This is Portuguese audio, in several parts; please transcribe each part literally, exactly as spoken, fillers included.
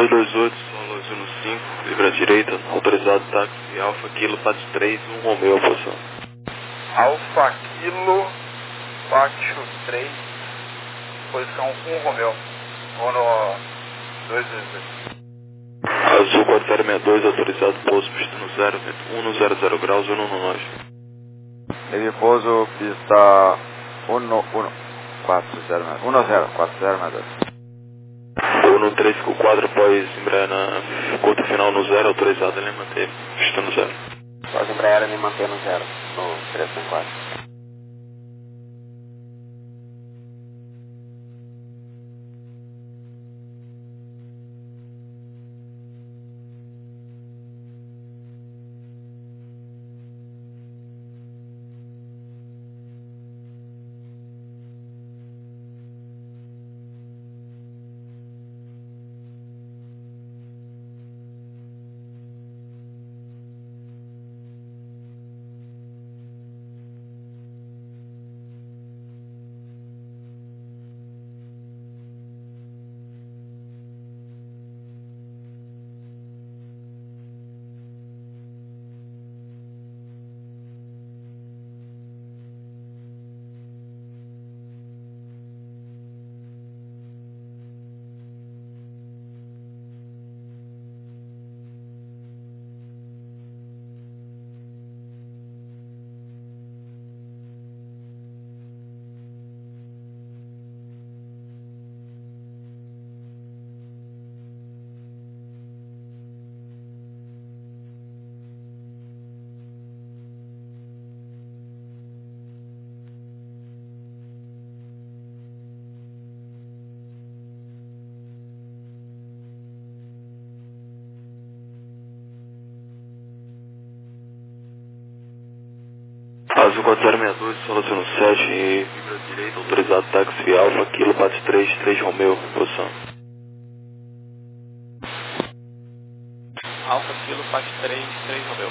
dois dois oito, solo Zuno cinco, livre à direita, autorizado táxi, Alfa Kilo, Pátio três, um Romeu, posição. Alfa Kilo, Pátio três, posição um Romeu, ou no dois dois oito. Azul quatro zero seis dois, autorizado pouso, pista no zero, vento um no zero zero graus, um no nove. Ele pouso, pista um no quatro zero quatro zero dois. um no três cinco quatro, após embrear na curta final no zero, autorizado ele manter, pista no zero. Após embrear ele manter no zero, no três cinco quatro. Azul quatro zero seis dois, solo Zuno sete, livre à direita, autorizado táxi, Alfa Kilo, Pátio três, três Romeu, posição. Alfa Kilo, Pátio três, três Romeu.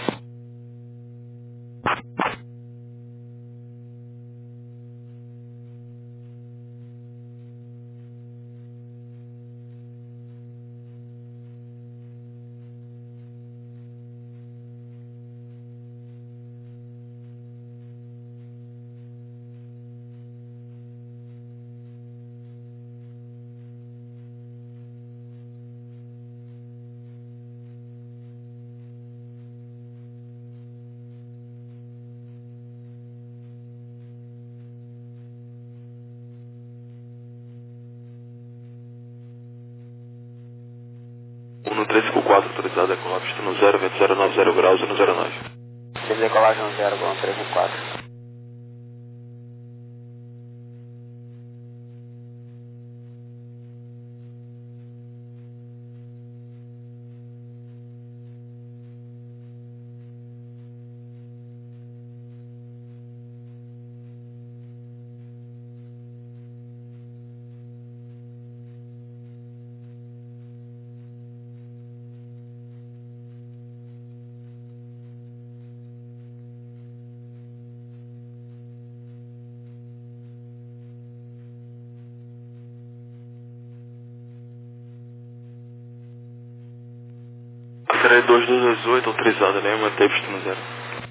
um no três cinco quatro, autorizado a decolar, pista no zero, vento zero nove zero graus, um no zero nove. Decolagem no zero, com três cinco quatro. dois dois dois oito, autorizado ele manter, pista no zero.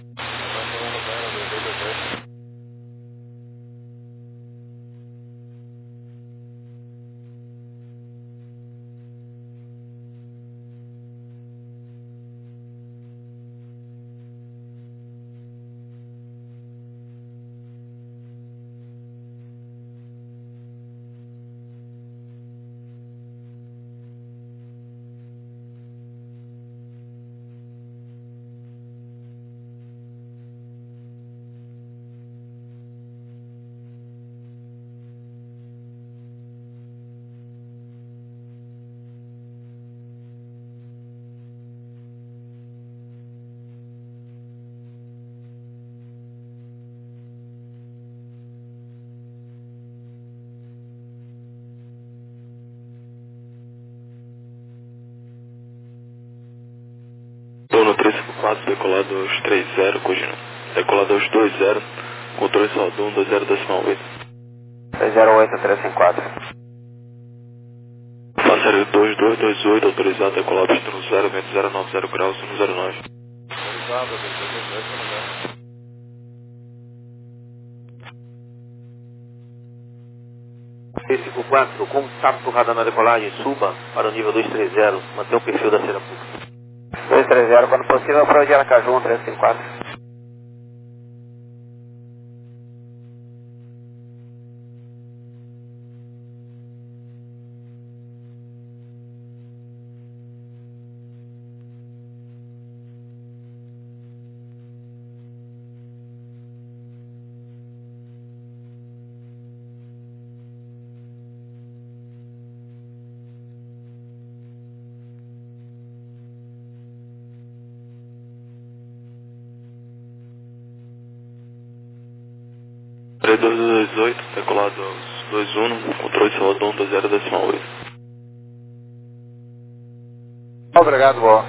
No três cinco quatro, decolados três zero, cogino. Decolados dois zero, controle saldo um, dois zero decimal oito. três zero oito, três cinco quatro. Passageiro dois dois dois oito, autorizado a decolar pista no zero, vento zero nove zero graus, no zero nove. Autorizado, dois dois dois oito, no zero. T cinco quatro, contato radar na decolagem, suba para o nível dois três zero, mantenha o perfil da Serapuca. dois três zero, quando possível, para o de Aracaju, três cinco quatro. três dois dois oito, decolado aos dois um, controle de Salvador um dois zero decimal oito. Obrigado, boa.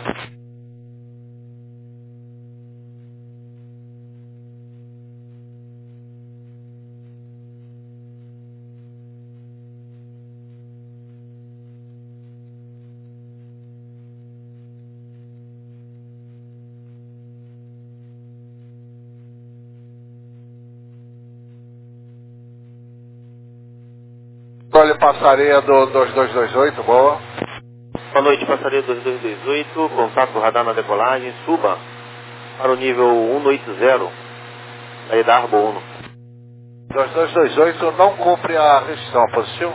Olha, passaria do dois dois dois oito, boa. Boa noite, passaria dois dois dois oito, contato radar na decolagem, suba para o nível cento e oitenta, aí da Arbo um. dois dois dois oito não cumpre a restrição, positivo?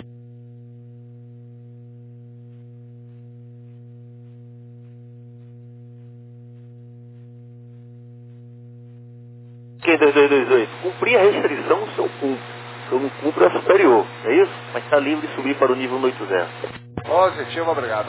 Que dois dois dois oito? Cumprir a restrição, o seu cumpre. Se eu não cumpro, é superior, é isso? Mas está livre de subir para o nível cento e oitenta. Positivo, obrigado.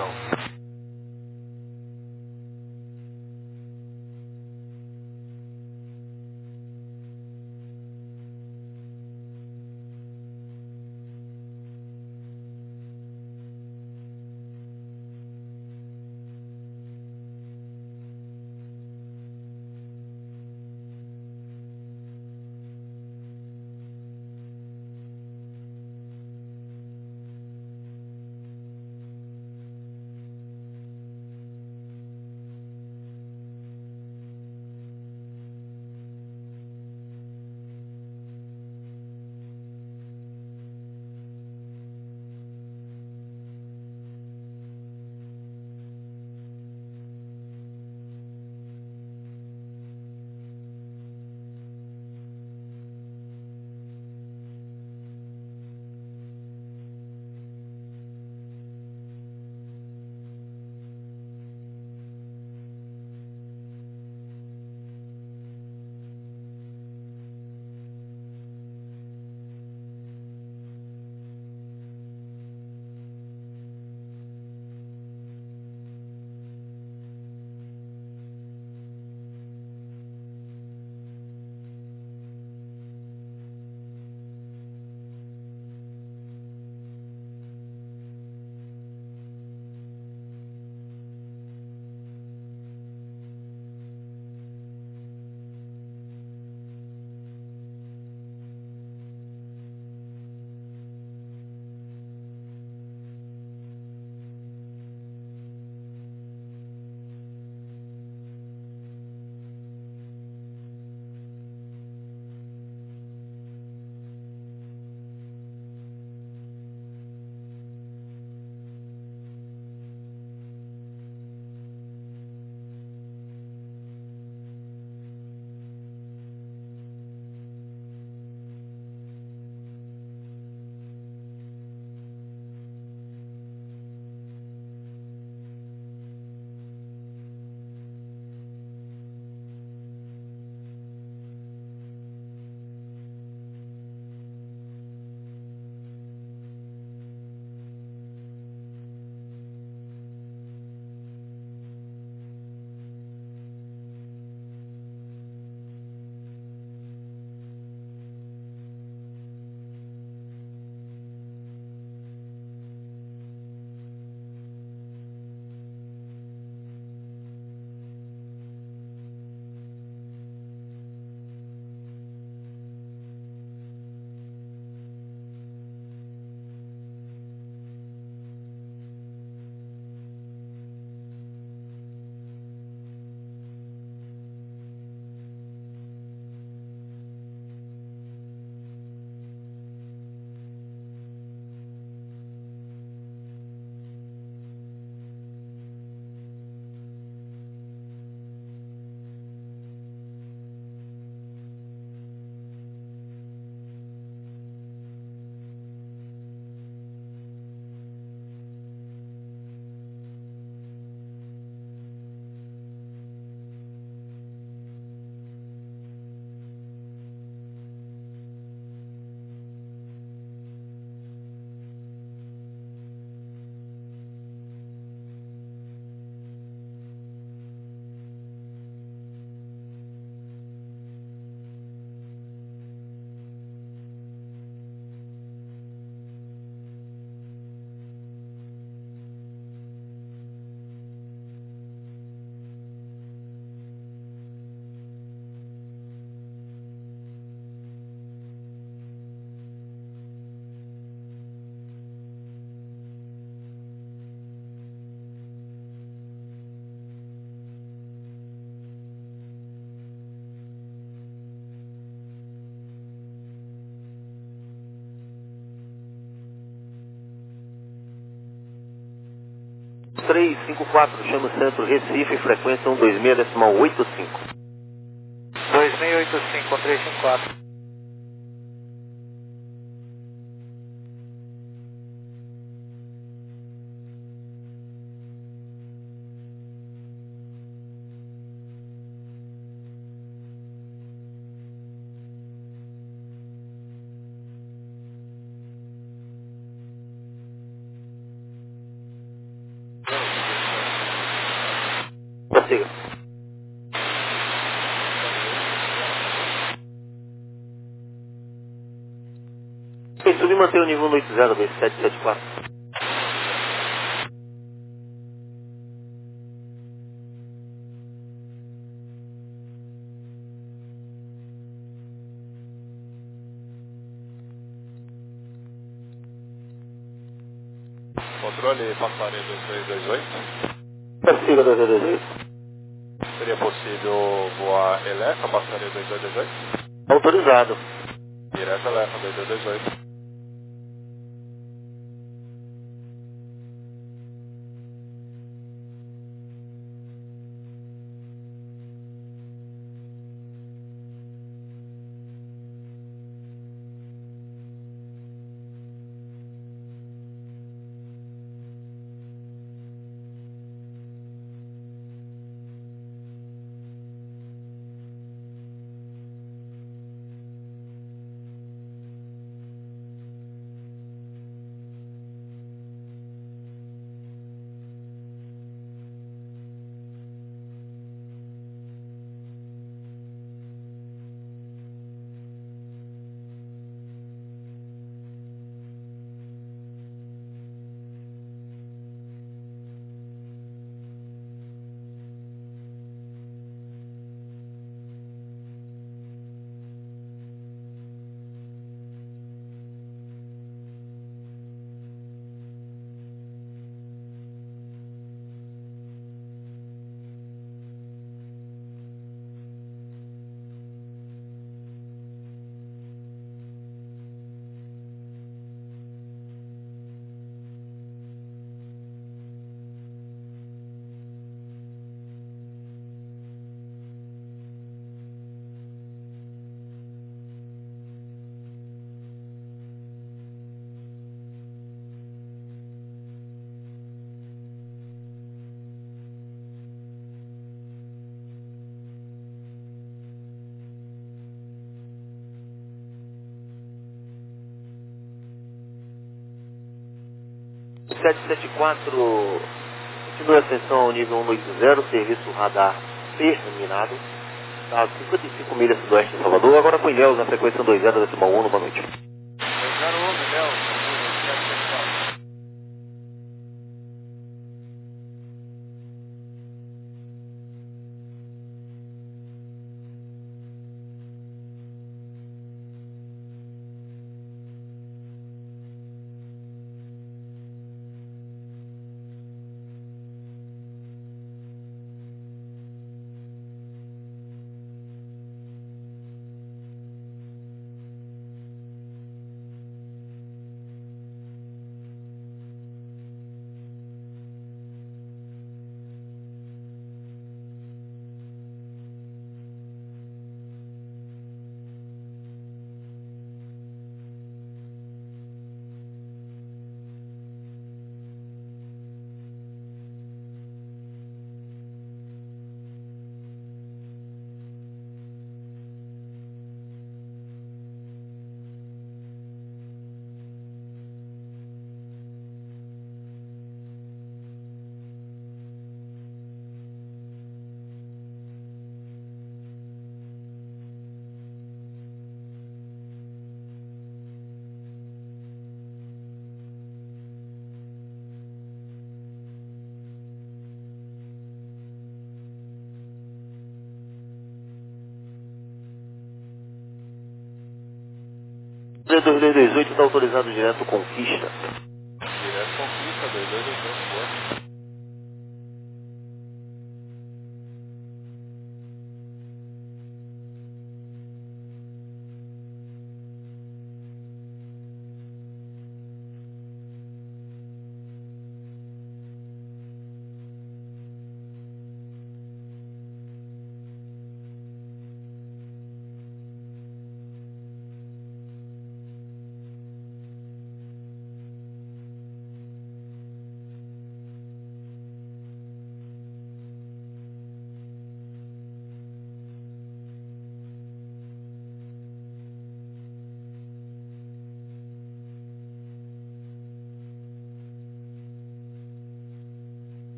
três cinco quatro, chama o centro Recife, frequência cento e vinte e seis, decimal oitenta e cinco. dois seis oito cinco, três cinco quatro. Prossiga. Ok, subir e manter o nível cento e oitenta, B sete sete quatro. Controle passarinho dois dois dois oito. Prossiga, dois dois dois oito. Seria possível voar Eleca, passarinho dois dois dois oito? Autorizado. Direto Eleca dois dois dois oito. sete sete quatro, continue a ascensão ao nível cento e oitenta, serviço radar terminado. Tá, cinquenta e cinco milhas sudoeste de Salvador, agora com Ilhéus na frequência cento e vinte, decimal um, boa noite. dois zero um, Ilhéus, sete sete quatro. dois dois dois oito está autorizado direto Conquista. Direto Conquista, dois dois dois oito, boa.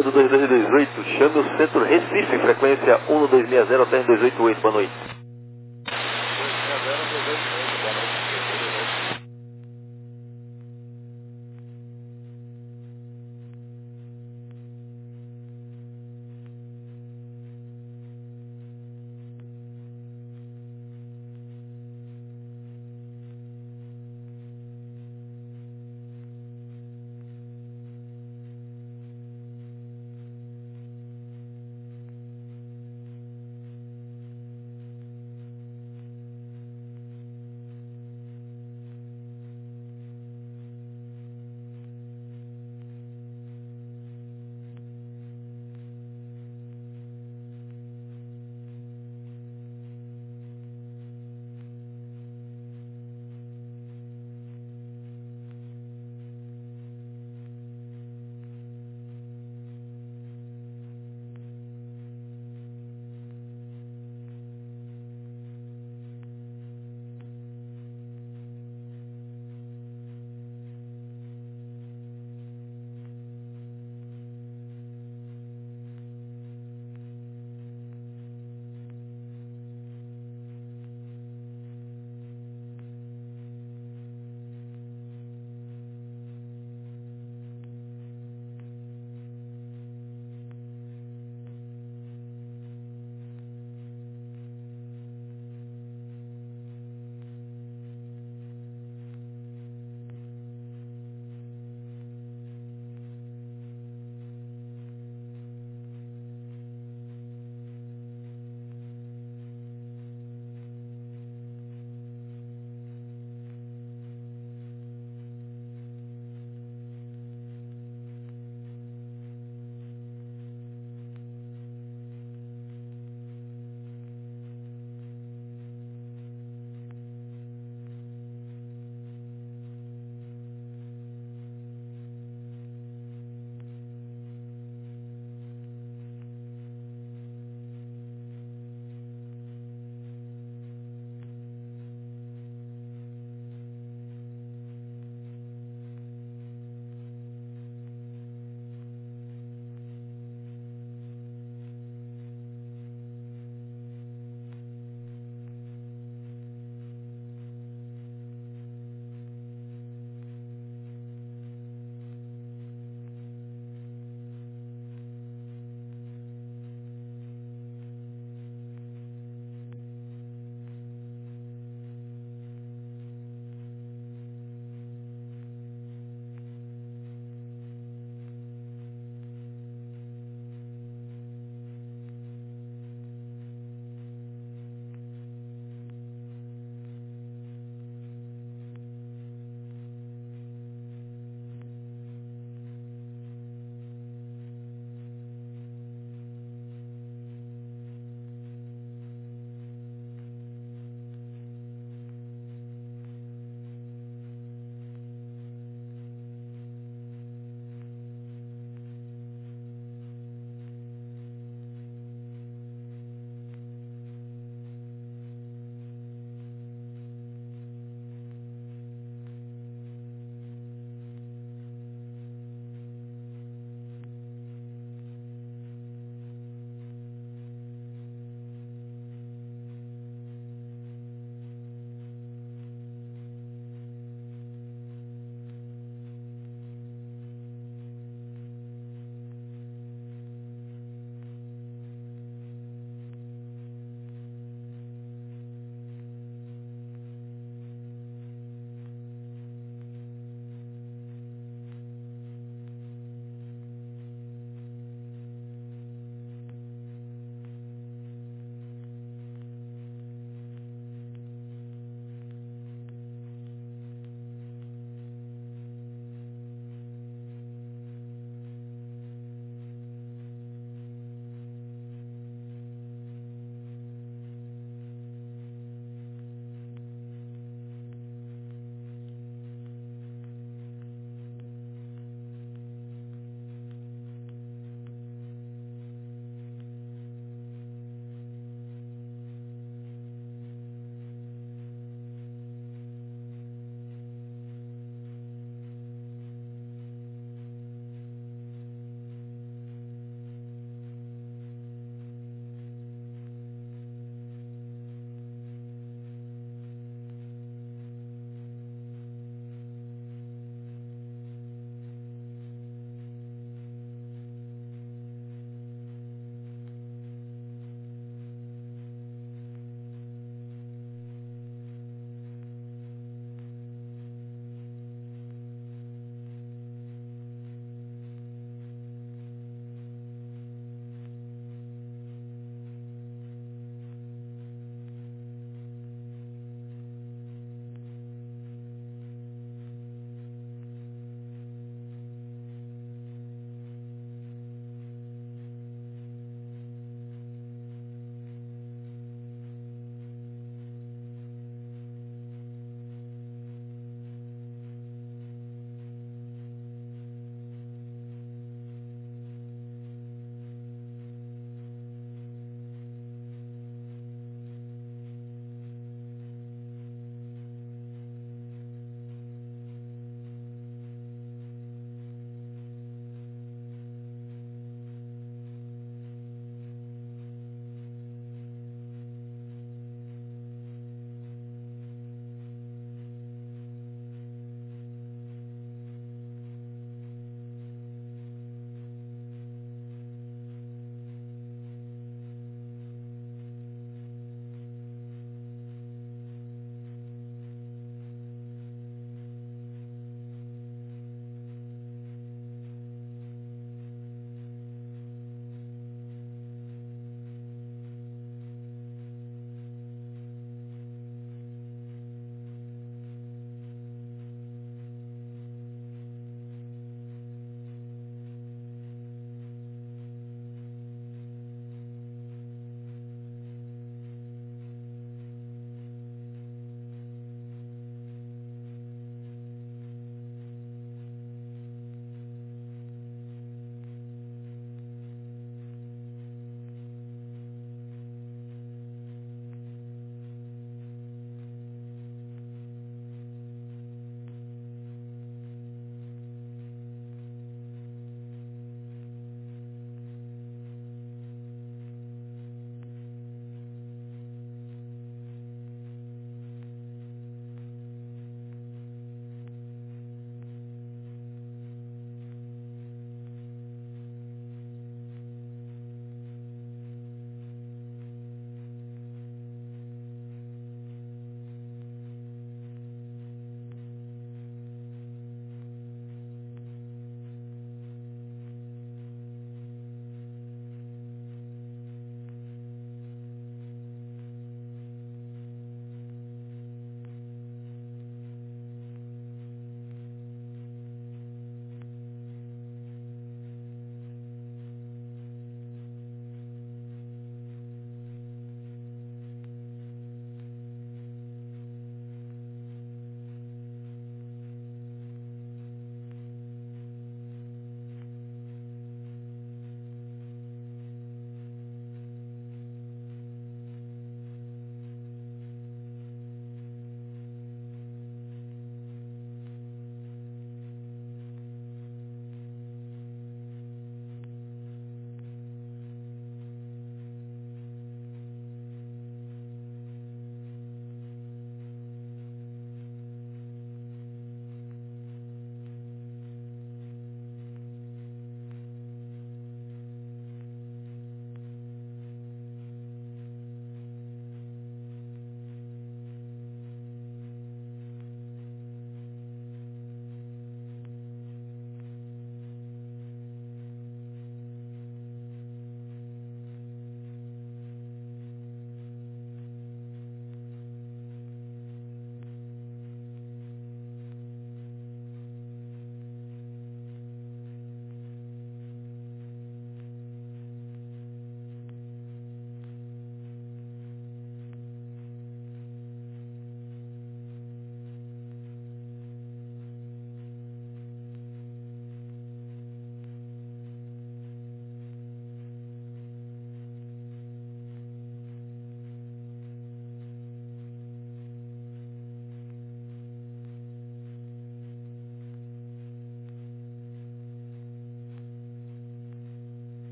um dois dois dois oito, chame o centro Recife, frequência um dois seis zero até dois oito oito, boa noite.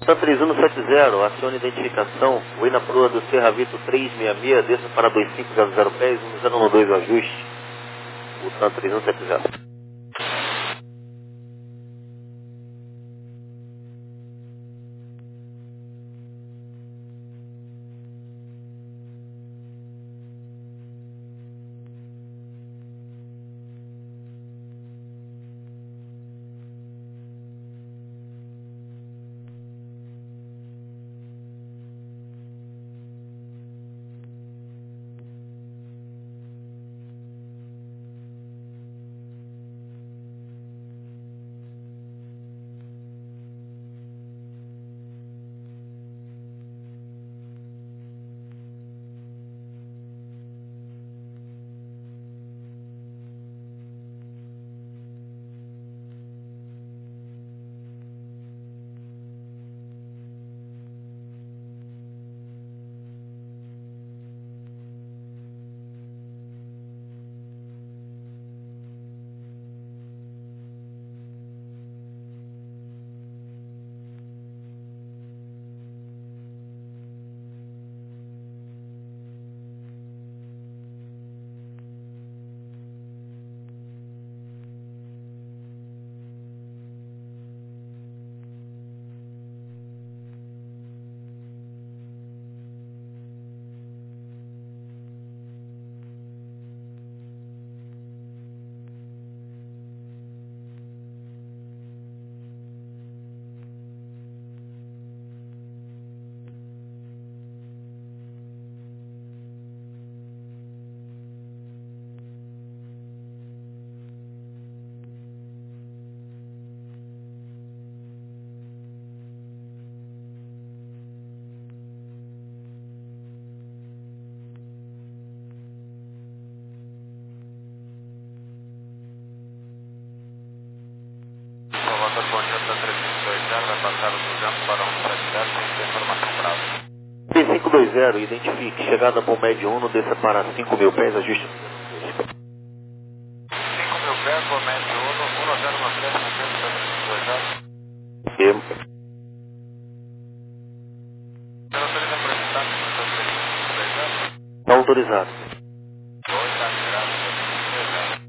Santa três um sete zero, acione identificação, o na proa do Serra Vito trezentos e sessenta e seis, desça para dois cinco zero zero pés, um zero um dois o ajuste, o Santa três um sete zero. P cinco dois zero, identifique, chegada Bom Médio Uno, desça para cinco mil pés, ajuste. cinco mil pés, Bom Médio Uno, um zero um três, cinco dois zero. E... Você autoriza para editar cinco dois zero? Está autorizado. dois, está liberado, cinco dois zero.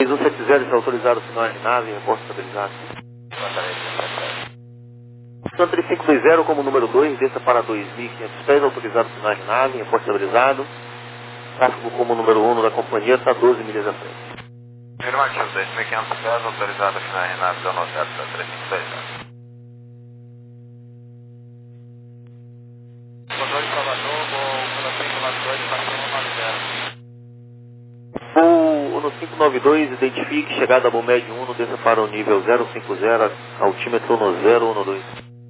três um sete zero está autorizado o sinal de nave, reporte estabilizado. Sun três cinco dois zero como número dois, desça para dois mil e quinhentos pés, autorizado o sinal de nave, reporte estabilizado. Tráfego como número um da companhia está doze milhas à frente. Afirmativo, dois mil e quinhentos pés, autorizado o sinal de nave, zona zero, três cinco dois zero. Controle de Salvador, voo cinco nove dois, para cento e noventa. Voo no cinco nove dois, identifique, chegada a Bomed um, desça para o nível zero cinco zero, altímetro no zero um dois.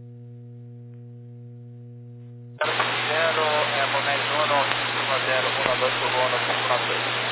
zero, é, Bomed um, cinco zero, um dois, por voo no cinco nove dois.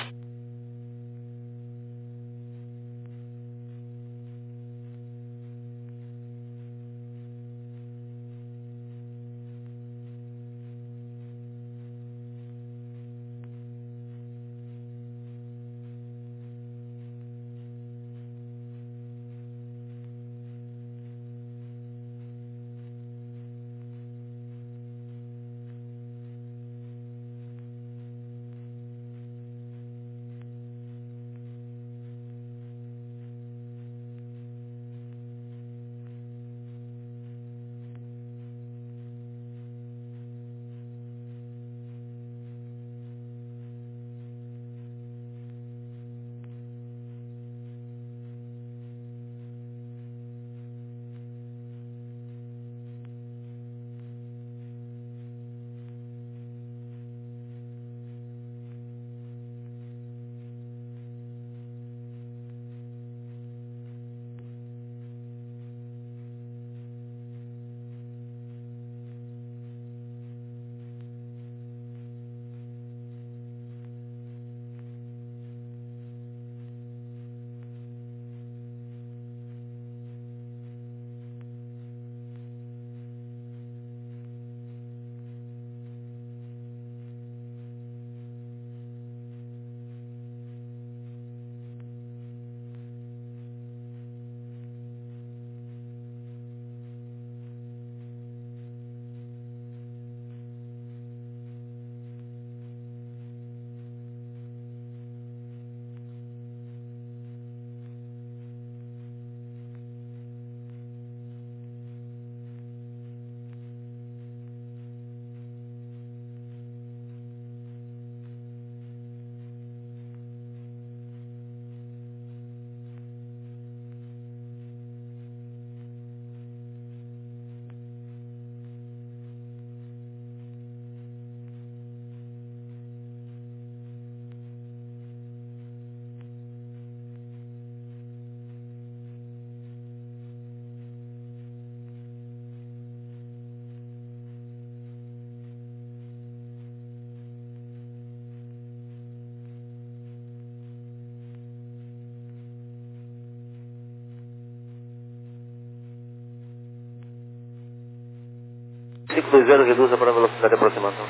cinco dois zero, reduza para a velocidade de aproximação.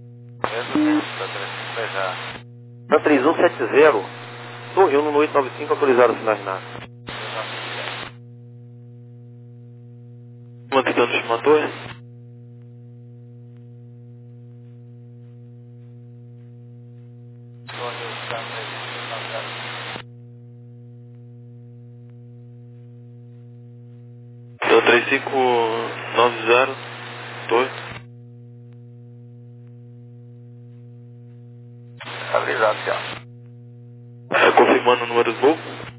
Mesmo da três cinco dois zero. Na três um sete zero, Torre um no oito nove cinco, autorizado o sinal de nave. Mantendo de uma torre. Então três cinco nove zero, torre. Estabilizado já. É, confirmando o número do voo.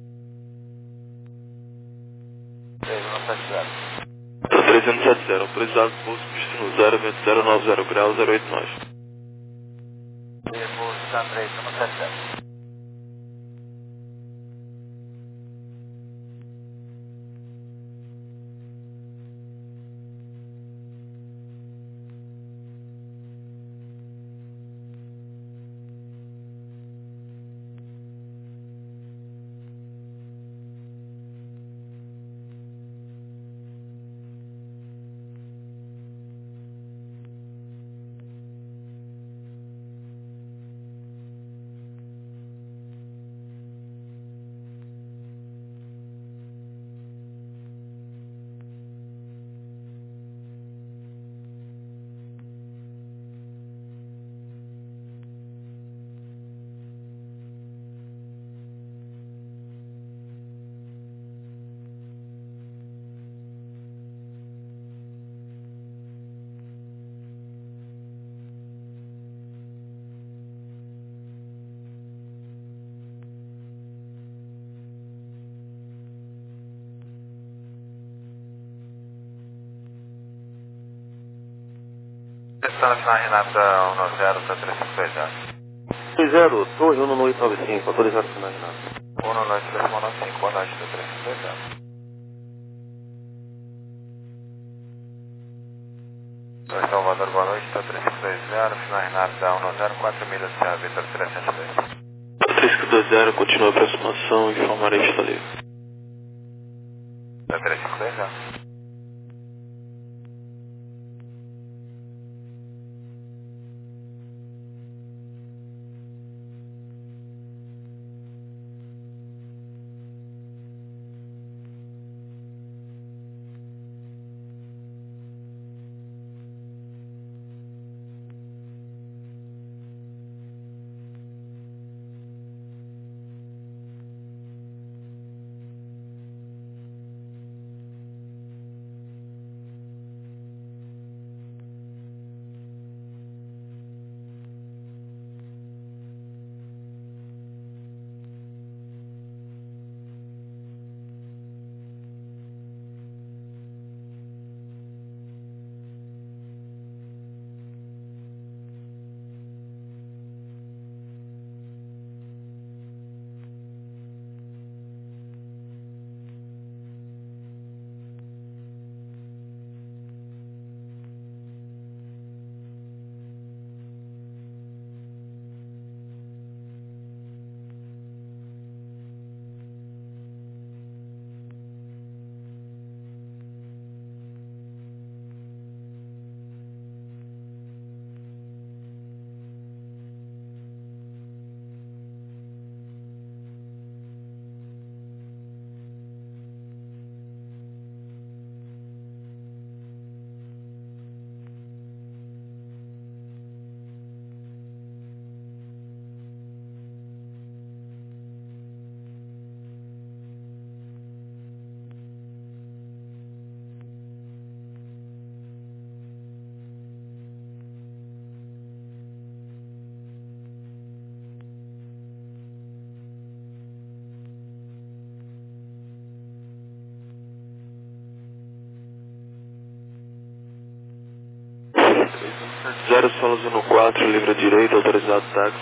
três um sete zero. Então três um sete zero, autorizado voo destino zero vento zero nove zero grau zero oito nove. Devo estar três um sete zero. Está na final Renata um zero, está três cinco dois zero. dois zero, Torre um oito nove cinco, autorizado final Renato. um nove três nove cinco, boa noite, está três cinco dois zero. Oi, Salvador, boa noite, está três cinco dois zero, final Renata um zero, quatro milhas, Vitor três sete dois. três cinco dois zero, continua a aproximação, informarei está livre. Está três cinco dois zero. zero Solos um quatro, livre à direita, autorizado táxi.